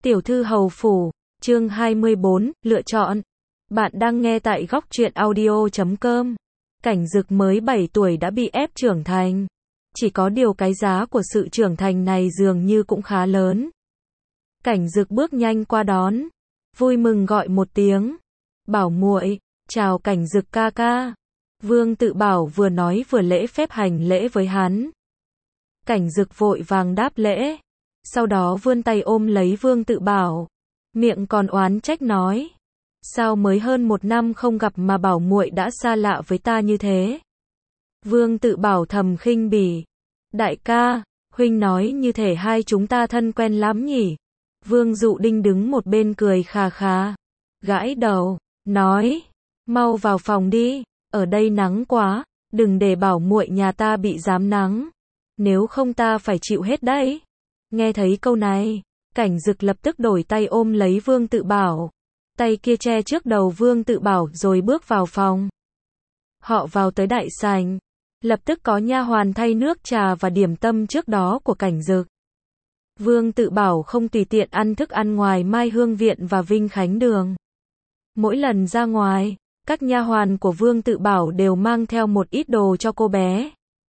Tiểu thư hầu phủ, chương 24, lựa chọn. Bạn đang nghe tại góc truyện audio.com. Cảnh Dực mới 7 tuổi đã bị ép trưởng thành. Chỉ có điều cái giá của sự trưởng thành này dường như cũng khá lớn. Cảnh Dực bước nhanh qua đón, vui mừng gọi một tiếng. Bảo muội, chào Cảnh Dực ca ca. Vương Tự Bảo vừa nói vừa lễ phép hành lễ với hắn. Cảnh Dực vội vàng đáp lễ. Sau đó vươn tay ôm lấy Vương Tự Bảo, miệng còn oán trách nói: sao mới hơn 1 năm không gặp mà bảo muội đã xa lạ với ta như thế? Vương Tự Bảo thầm khinh bỉ: đại ca, huynh nói như thể hai chúng ta thân quen lắm nhỉ? Vương Dụ Đinh đứng một bên cười khà khà, gãi đầu, nói: mau vào phòng đi, ở đây nắng quá, đừng để bảo muội nhà ta bị rám nắng, nếu không ta phải chịu hết đấy. Nghe thấy câu này, Cảnh Dực lập tức đổi tay ôm lấy Vương Tự Bảo, tay kia che trước đầu Vương Tự Bảo rồi bước vào phòng. Họ vào tới đại sảnh, lập tức có nha hoàn thay nước trà và điểm tâm trước đó của Cảnh Dực. Vương Tự Bảo không tùy tiện ăn thức ăn ngoài Mai Hương Viện và Vinh Khánh Đường. Mỗi lần ra ngoài, các nha hoàn của Vương Tự Bảo đều mang theo một ít đồ cho cô bé.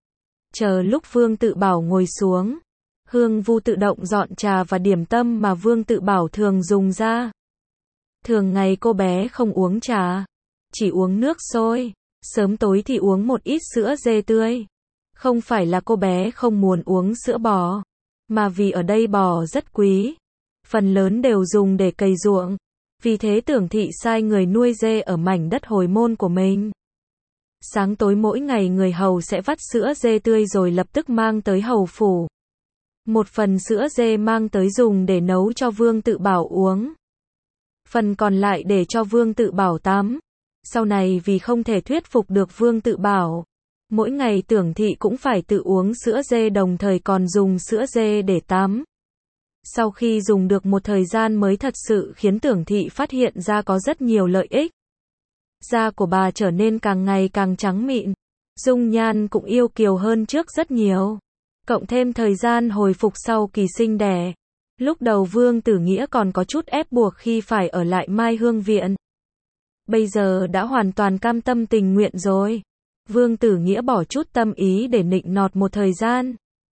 Chờ lúc Vương Tự Bảo ngồi xuống, Hương Vu tự động dọn trà và điểm tâm mà Vương Tự Bảo thường dùng ra. Thường ngày cô bé không uống trà, chỉ uống nước sôi, sớm tối thì uống một ít sữa dê tươi. Không phải là cô bé không muốn uống sữa bò, mà vì ở đây bò rất quý, phần lớn đều dùng để cày ruộng. Vì thế Tưởng Thị sai người nuôi dê ở mảnh đất hồi môn của mình. Sáng tối mỗi ngày người hầu sẽ vắt sữa dê tươi rồi lập tức mang tới hầu phủ. Một phần sữa dê mang tới dùng để nấu cho Vương Tự Bảo uống, phần còn lại để cho Vương Tự Bảo tắm. Sau này vì không thể thuyết phục được Vương Tự Bảo, mỗi ngày Tưởng Thị cũng phải tự uống sữa dê đồng thời còn dùng sữa dê để tắm. Sau khi dùng được một thời gian mới thật sự khiến Tưởng Thị phát hiện ra có rất nhiều lợi ích. Da của bà trở nên càng ngày càng trắng mịn, dung nhan cũng yêu kiều hơn trước rất nhiều. Cộng thêm thời gian hồi phục sau kỳ sinh đẻ. Lúc đầu Vương Tử Nghĩa còn có chút ép buộc khi phải ở lại Mai Hương Viện. Bây giờ đã hoàn toàn cam tâm tình nguyện rồi. Vương Tử Nghĩa bỏ chút tâm ý để nịnh nọt một thời gian.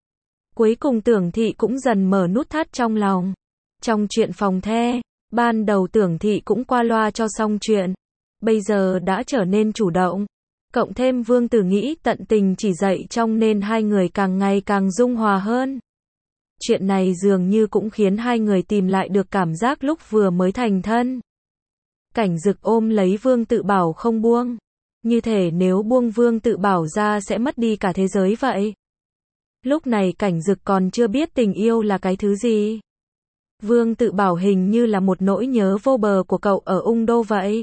Cuối cùng Tưởng Thị cũng dần mở nút thắt trong lòng. Trong chuyện phòng the, ban đầu Tưởng Thị cũng qua loa cho xong chuyện. Bây giờ đã trở nên chủ động. Cộng thêm Vương Tử Nghĩ tận tình chỉ dạy trong nên hai người càng ngày càng dung hòa hơn. Chuyện này dường như cũng khiến hai người tìm lại được cảm giác lúc vừa mới thành thân. Cảnh Dực ôm lấy Vương Tự Bảo không buông. Như thể nếu buông Vương Tự Bảo ra sẽ mất đi cả thế giới vậy. Lúc này Cảnh Dực còn chưa biết tình yêu là cái thứ gì. Vương Tự Bảo hình như là một nỗi nhớ vô bờ của cậu ở Ung Đô vậy.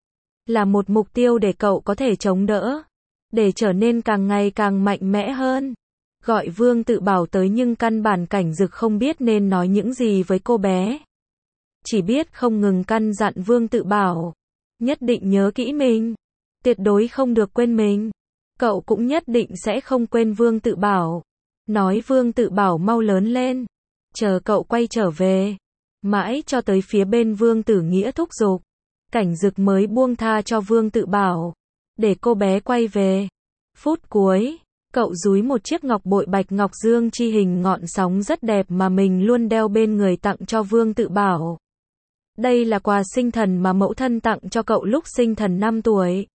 Là một mục tiêu để cậu có thể chống đỡ, để trở nên càng ngày càng mạnh mẽ hơn. Gọi Vương Tự Bảo tới nhưng căn bản Cảnh Dực không biết nên nói những gì với cô bé. Chỉ biết không ngừng căn dặn Vương Tự Bảo, nhất định nhớ kỹ mình, tuyệt đối không được quên mình. Cậu cũng nhất định sẽ không quên Vương Tự Bảo. Nói Vương Tự Bảo mau lớn lên, chờ cậu quay trở về. Mãi cho tới phía bên Vương Tử Nghĩa thúc giục, Cảnh Dực mới buông tha cho Vương Tự Bảo, để cô bé quay về. Phút cuối, cậu dúi một chiếc ngọc bội bạch ngọc dương chi hình ngọn sóng rất đẹp mà mình luôn đeo bên người tặng cho Vương Tự Bảo. Đây là quà sinh thần mà mẫu thân tặng cho cậu lúc sinh thần 5 tuổi.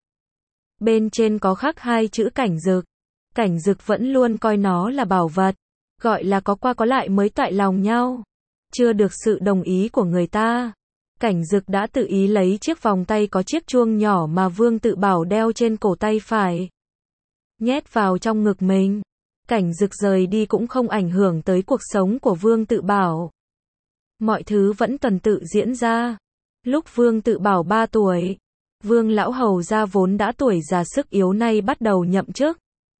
Bên trên có khắc 2 chữ Cảnh Dực. Cảnh Dực vẫn luôn coi nó là bảo vật, gọi là có qua có lại mới toại lòng nhau. Chưa được sự đồng ý của người ta, Cảnh Dực đã tự ý lấy chiếc vòng tay có chiếc chuông nhỏ mà Vương Tự Bảo đeo trên cổ tay phải, nhét vào trong ngực mình. Cảnh Dực rời đi cũng không ảnh hưởng tới cuộc sống của Vương Tự Bảo. Mọi thứ vẫn tuần tự diễn ra. Lúc Vương Tự Bảo 3 tuổi, Vương lão hầu gia vốn đã tuổi già sức yếu nay bắt đầu nhậm chức,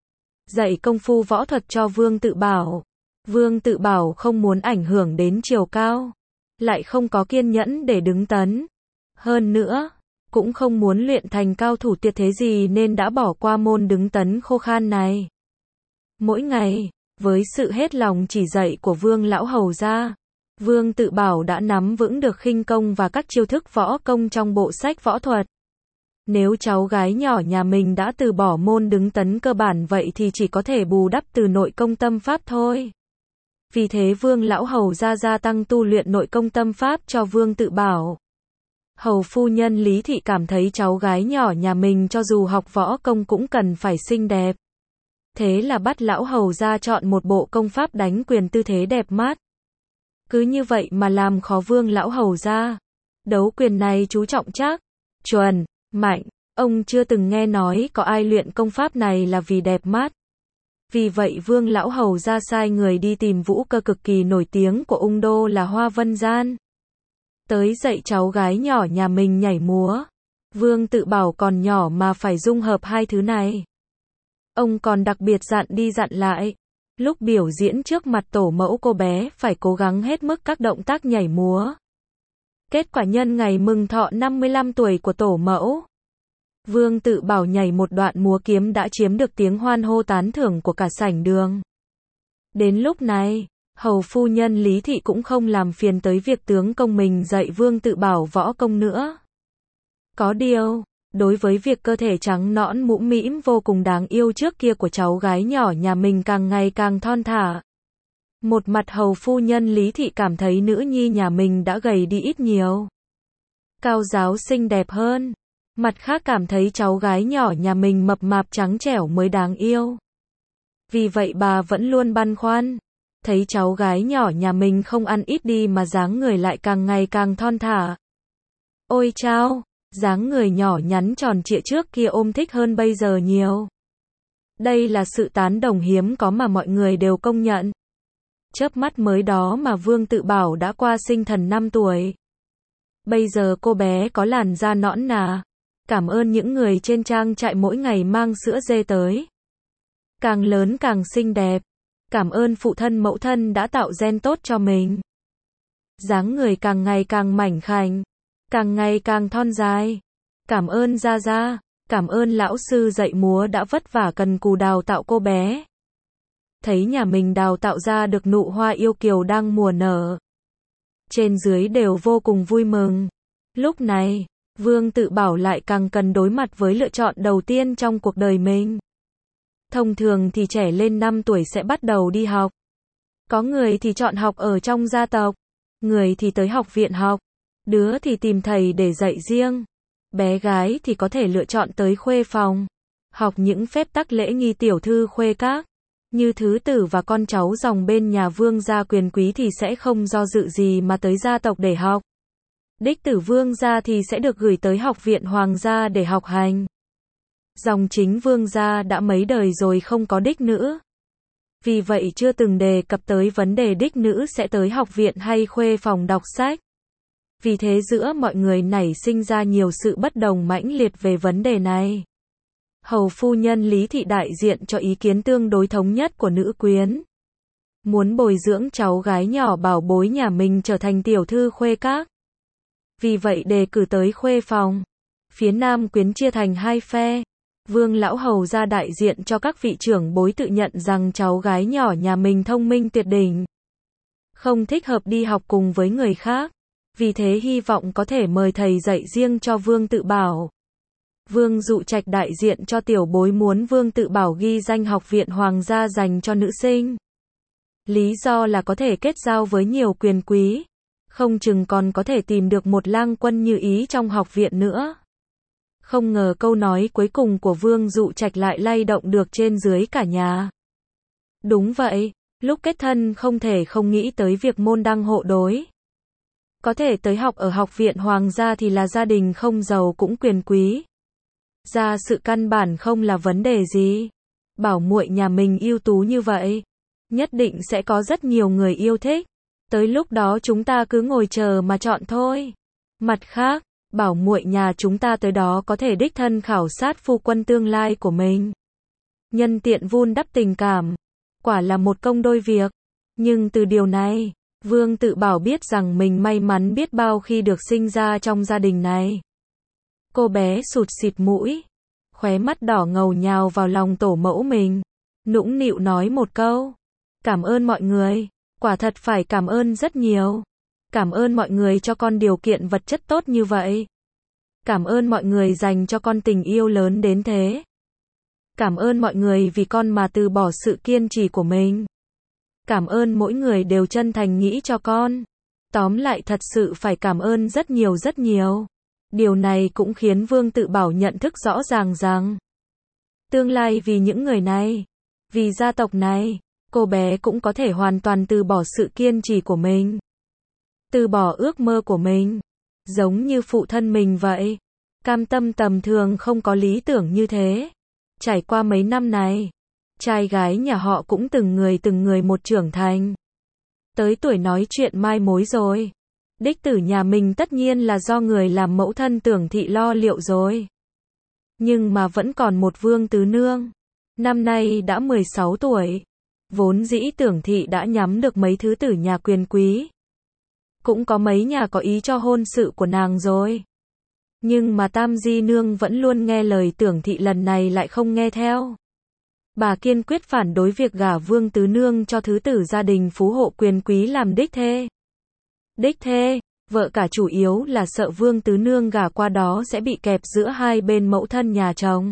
dạy công phu võ thuật cho Vương Tự Bảo. Vương Tự Bảo không muốn ảnh hưởng đến chiều cao, lại không có kiên nhẫn để đứng tấn. Hơn nữa, cũng không muốn luyện thành cao thủ tuyệt thế gì nên đã bỏ qua môn đứng tấn khô khan này. Mỗi ngày, với sự hết lòng chỉ dạy của Vương lão hầu gia, Vương Tự Bảo đã nắm vững được khinh công và các chiêu thức võ công trong bộ sách võ thuật. Nếu cháu gái nhỏ nhà mình đã từ bỏ môn đứng tấn cơ bản vậy thì chỉ có thể bù đắp từ nội công tâm pháp thôi. Vì thế Vương lão hầu gia tăng tu luyện nội công tâm pháp cho Vương Tự Bảo. Hầu phu nhân Lý Thị cảm thấy cháu gái nhỏ nhà mình cho dù học võ công cũng cần phải xinh đẹp. Thế là bắt lão hầu ra chọn một bộ công pháp đánh quyền tư thế đẹp mắt. Cứ như vậy mà làm khó Vương lão hầu ra. Đấu quyền này chú trọng chắc, chuẩn, mạnh. Ông chưa từng nghe nói có ai luyện công pháp này là vì đẹp mắt. Vì vậy Vương lão hầu ra sai người đi tìm vũ cơ cực kỳ nổi tiếng của Ung Đô là Hoa Vân Gian. Tới dạy cháu gái nhỏ nhà mình nhảy múa. Vương Tự Bảo còn nhỏ mà phải dung hợp hai thứ này. Ông còn đặc biệt dặn đi dặn lại. Lúc biểu diễn trước mặt tổ mẫu cô bé phải cố gắng hết mức các động tác nhảy múa. Kết quả nhân ngày mừng thọ 55 tuổi của tổ mẫu, Vương Tự Bảo nhảy một đoạn múa kiếm đã chiếm được tiếng hoan hô tán thưởng của cả sảnh đường. Đến lúc này, hầu phu nhân Lý Thị cũng không làm phiền tới việc tướng công mình dạy Vương Tự Bảo võ công nữa. Có điều, đối với việc cơ thể trắng nõn mũm mĩm vô cùng đáng yêu trước kia của cháu gái nhỏ nhà mình càng ngày càng thon thả. Một mặt hầu phu nhân Lý Thị cảm thấy nữ nhi nhà mình đã gầy đi ít nhiều, cao ráo xinh đẹp hơn. Mặt khác cảm thấy cháu gái nhỏ nhà mình mập mạp trắng trẻo mới đáng yêu. Vì vậy bà vẫn luôn băn khoăn. Thấy cháu gái nhỏ nhà mình không ăn ít đi mà dáng người lại càng ngày càng thon thả. Ôi chao, dáng người nhỏ nhắn tròn trịa trước kia ôm thích hơn bây giờ nhiều. Đây là sự tán đồng hiếm có mà mọi người đều công nhận. Chớp mắt mới đó mà Vương Tự Bảo đã qua sinh thần 5 tuổi. Bây giờ cô bé có làn da nõn nà. Cảm ơn những người trên trang trại mỗi ngày mang sữa dê tới. Càng lớn càng xinh đẹp. Cảm ơn phụ thân mẫu thân đã tạo gen tốt cho mình. Dáng người càng ngày càng mảnh khảnh, càng ngày càng thon dài. Cảm ơn Gia. Cảm ơn lão sư dạy múa đã vất vả cần cù đào tạo cô bé. Thấy nhà mình đào tạo ra được nụ hoa yêu kiều đang mùa nở. Trên dưới đều vô cùng vui mừng. Lúc này, Vương Tự Bảo lại càng cần đối mặt với lựa chọn đầu tiên trong cuộc đời mình. Thông thường thì trẻ lên 5 tuổi sẽ bắt đầu đi học. Có người thì chọn học ở trong gia tộc, người thì tới học viện học, đứa thì tìm thầy để dạy riêng. Bé gái thì có thể lựa chọn tới khuê phòng, học những phép tắc lễ nghi tiểu thư khuê các. Như thứ tử và con cháu dòng bên nhà Vương gia quyền quý thì sẽ không do dự gì mà tới gia tộc để học. Đích tử Vương gia thì sẽ được gửi tới học viện hoàng gia để học hành. Dòng chính Vương gia đã mấy đời rồi không có đích nữ. Vì vậy chưa từng đề cập tới vấn đề đích nữ sẽ tới học viện hay khuê phòng đọc sách. Vì thế giữa mọi người nảy sinh ra nhiều sự bất đồng mãnh liệt về vấn đề này. Hầu phu nhân Lý Thị đại diện cho ý kiến tương đối thống nhất của nữ quyến. Muốn bồi dưỡng cháu gái nhỏ bảo bối nhà mình trở thành tiểu thư khuê các. Vì vậy đề cử tới khuê phòng. Phía nam quyến chia thành hai phe. Vương lão hầu ra đại diện cho các vị trưởng bối tự nhận rằng cháu gái nhỏ nhà mình thông minh tuyệt đỉnh, không thích hợp đi học cùng với người khác. Vì thế hy vọng có thể mời thầy dạy riêng cho Vương Tự Bảo. Vương Dụ Trạch đại diện cho tiểu bối muốn Vương Tự Bảo ghi danh học viện hoàng gia dành cho nữ sinh. Lý do là có thể kết giao với nhiều quyền quý. Không chừng còn có thể tìm được một lang quân như ý trong học viện nữa. Không ngờ câu nói cuối cùng của Vương Dụ Trạch lại lay động được trên dưới cả nhà. Đúng vậy, lúc kết thân không thể không nghĩ tới việc môn đăng hộ đối. Có thể tới học ở học viện hoàng gia thì là gia đình không giàu cũng quyền quý. Gia sự căn bản không là vấn đề gì. Bảo muội nhà mình ưu tú như vậy, nhất định sẽ có rất nhiều người yêu thích. Tới lúc đó chúng ta cứ ngồi chờ mà chọn thôi. Mặt khác, bảo muội nhà chúng ta tới đó có thể đích thân khảo sát phu quân tương lai của mình. Nhân tiện vun đắp tình cảm. Quả là một công đôi việc. Nhưng từ điều này, Vương Tự Bảo biết rằng mình may mắn biết bao khi được sinh ra trong gia đình này. Cô bé sụt sịt mũi, khóe mắt đỏ ngầu nhào vào lòng tổ mẫu mình, nũng nịu nói một câu. Cảm ơn mọi người, quả thật phải cảm ơn rất nhiều. Cảm ơn mọi người cho con điều kiện vật chất tốt như vậy. Cảm ơn mọi người dành cho con tình yêu lớn đến thế. Cảm ơn mọi người vì con mà từ bỏ sự kiên trì của mình. Cảm ơn mỗi người đều chân thành nghĩ cho con. Tóm lại thật sự phải cảm ơn rất nhiều rất nhiều. Điều này cũng khiến Vương Tự Bảo nhận thức rõ ràng rằng tương lai vì những người này, vì gia tộc này, cô bé cũng có thể hoàn toàn từ bỏ sự kiên trì của mình. Từ bỏ ước mơ của mình. Giống như phụ thân mình vậy. Cam tâm tầm thường không có lý tưởng như thế. Trải qua mấy năm này, trai gái nhà họ cũng từng người một trưởng thành. Tới tuổi nói chuyện mai mối rồi. Đích tử nhà mình tất nhiên là do người làm mẫu thân Tưởng Thị lo liệu rồi. Nhưng mà vẫn còn một Vương Tứ Nương. Năm nay đã 16 tuổi. Vốn dĩ Tưởng Thị đã nhắm được mấy thứ tử nhà quyền quý. Cũng có mấy nhà có ý cho hôn sự của nàng rồi. Nhưng mà Tam Di Nương vẫn luôn nghe lời Tưởng Thị, lần này lại không nghe theo. Bà kiên quyết phản đối việc gả Vương Tứ Nương cho thứ tử gia đình phú hộ quyền quý làm đích thê. Đích thê, vợ cả chủ yếu là sợ Vương Tứ Nương gả qua đó sẽ bị kẹp giữa hai bên mẫu thân nhà chồng.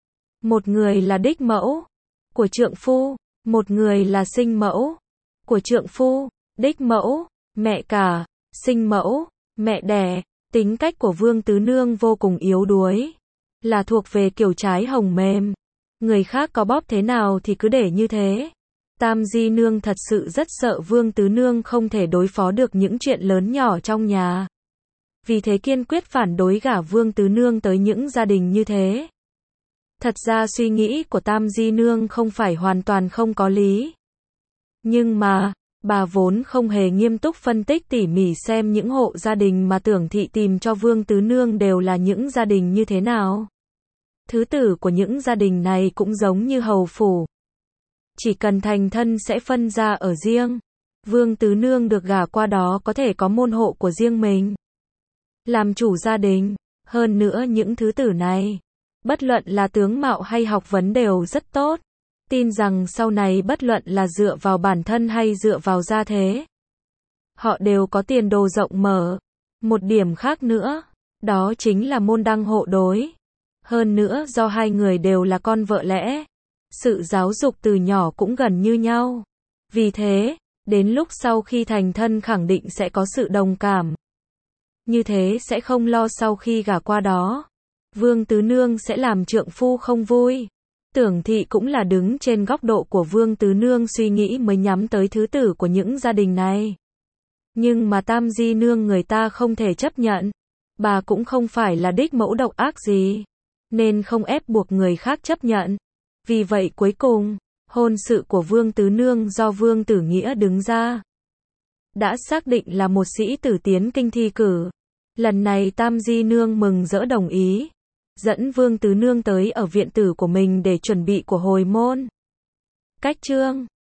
Một người là đích mẫu của trượng phu, một người là sinh mẫu của trượng phu. Đích mẫu, mẹ cả, sinh mẫu, mẹ đẻ. Tính cách của Vương Tứ Nương vô cùng yếu đuối, là thuộc về kiểu trái hồng mềm. Người khác có bóp thế nào thì cứ để như thế. Tam Di Nương thật sự rất sợ Vương Tứ Nương không thể đối phó được những chuyện lớn nhỏ trong nhà. Vì thế kiên quyết phản đối gả Vương Tứ Nương tới những gia đình như thế. Thật ra suy nghĩ của Tam Di Nương không phải hoàn toàn không có lý. Nhưng mà, bà vốn không hề nghiêm túc phân tích tỉ mỉ xem những hộ gia đình mà Tưởng Thị tìm cho Vương Tứ Nương đều là những gia đình như thế nào. Thứ tử của những gia đình này cũng giống như hầu phủ. Chỉ cần thành thân sẽ phân ra ở riêng. Vương Tứ Nương được gả qua đó có thể có môn hộ của riêng mình. Làm chủ gia đình. Hơn nữa những thứ tử này, bất luận là tướng mạo hay học vấn đều rất tốt. Tin rằng sau này bất luận là dựa vào bản thân hay dựa vào gia thế, họ đều có tiền đồ rộng mở. Một điểm khác nữa, đó chính là môn đăng hộ đối. Hơn nữa do hai người đều là con vợ lẽ, sự giáo dục từ nhỏ cũng gần như nhau. Vì thế, đến lúc sau khi thành thân khẳng định sẽ có sự đồng cảm. Như thế sẽ không lo sau khi gả qua đó, Vương Tứ Nương sẽ làm trượng phu không vui. Tưởng Thị cũng là đứng trên góc độ của Vương Tứ Nương suy nghĩ mới nhắm tới thứ tử của những gia đình này. Nhưng mà Tam Di Nương người ta không thể chấp nhận. Bà cũng không phải là đích mẫu độc ác gì, nên không ép buộc người khác chấp nhận. Vì vậy cuối cùng, hôn sự của Vương Tứ Nương do Vương Tử Nghĩa đứng ra. Đã xác định là một sĩ tử tiến kinh thi cử. Lần này Tam Di Nương mừng rỡ đồng ý. Dẫn Vương Tứ Nương tới ở viện tử của mình để chuẩn bị của hồi môn. Cách chương